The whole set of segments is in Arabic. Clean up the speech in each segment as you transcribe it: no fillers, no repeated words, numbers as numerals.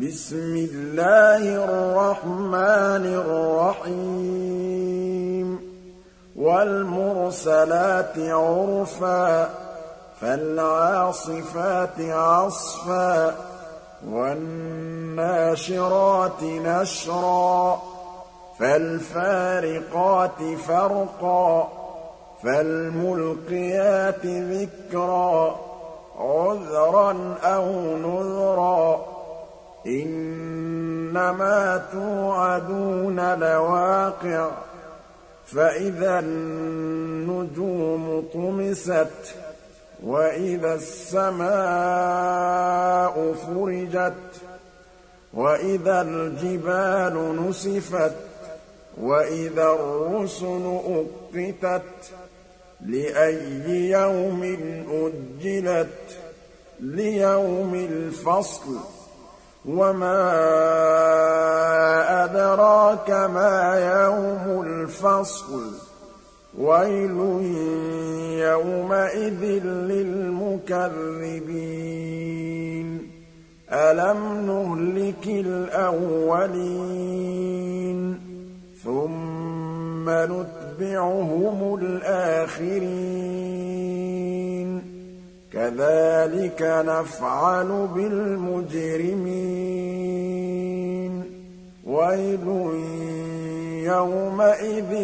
بسم الله الرحمن الرحيم والمرسلات عرفا فالعاصفات عصفا والناشرات نشرا فالفارقات فرقا فالملقيات ذكرا عذرا أو نذرا إنما توعدون لواقع فإذا النجوم طمست وإذا السماء فرجت وإذا الجبال نسفت وإذا الرسل أقتت لأي يوم أجلت ليوم الفصل وما أدراك ما يوم الفصل ويل يومئذ للمكذبين ألم نهلك الأولين ثم نتبعهم الآخرين كذلك نفعل بالمجرمين ويل يومئذ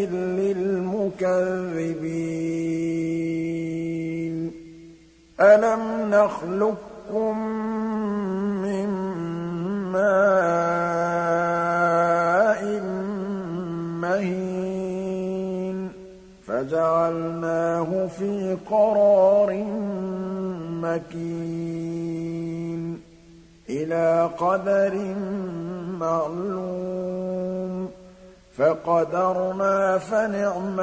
للمكذبين ألم نخلقكم من ماء مهين فجعلناه في قرار مكين إلى قدر معلوم فقدرنا فنعم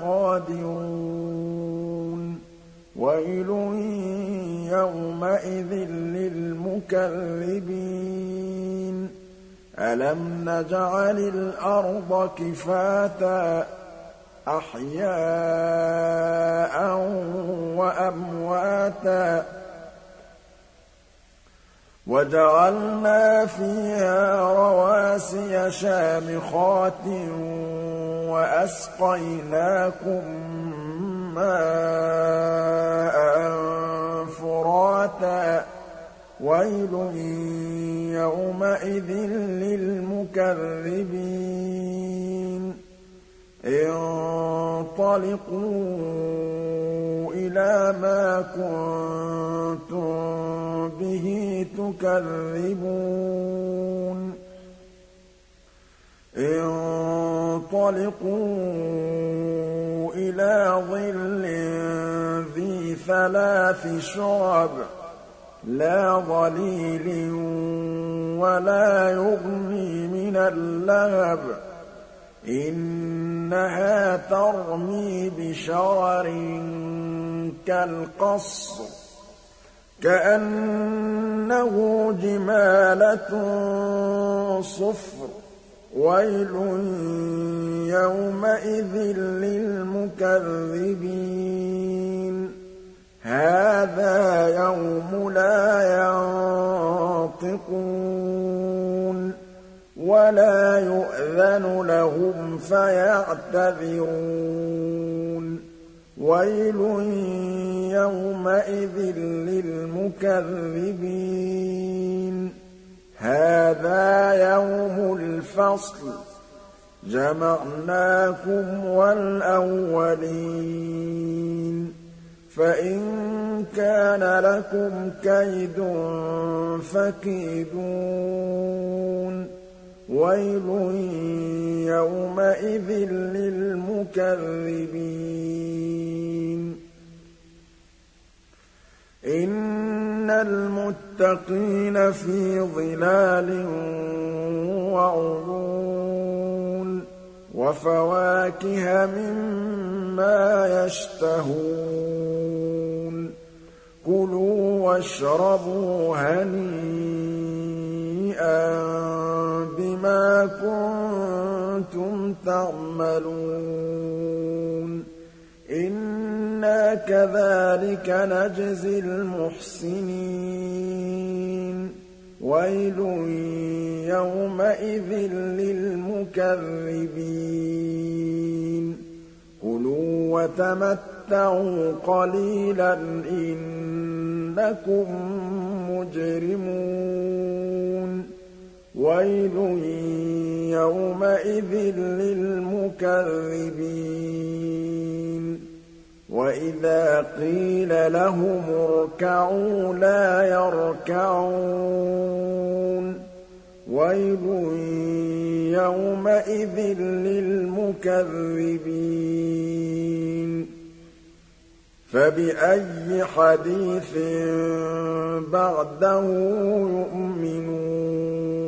القادرون ويل يومئذ للمكذبين ألم نجعل الأرض كفاتا أحياء وأمواتا وجعلنا فيها رواسي شامخات وأسقيناكم ماء فراتا ويل يومئذ للمكذبين انطلقوا إلى ما كنتم به تكذبون انطلقوا إلى ظل ذي ثلاث شعب لا ظليل ولا يغني من اللهب إنها ترمي بشرر كالقصر كأنه جمالة صفر ويل يومئذ للمكذبين هذا يوم لا ينطقون ولا يؤذن لهم فيعتذرون ويل يومئذ للمكذبين هذا يوم الفصل جمعناكم والأولين فإن كان لكم كيد فكيدون ويل يومئذ للمكذبين إن المتقين في ظلال وعيون وفواكه مما يشتهون كلوا واشربوا هنيئا بما كنتم تعملون إنا كذلك نجزي المحسنين ويل يومئذ للمكذبين كلوا وتمتعوا قليلا إنكم مجرمون ويل يومئذ للمكذبين وإذا قيل لهم اركعوا لا يركعون ويل يومئذ للمكذبين فبأي حديث بعده يؤمنون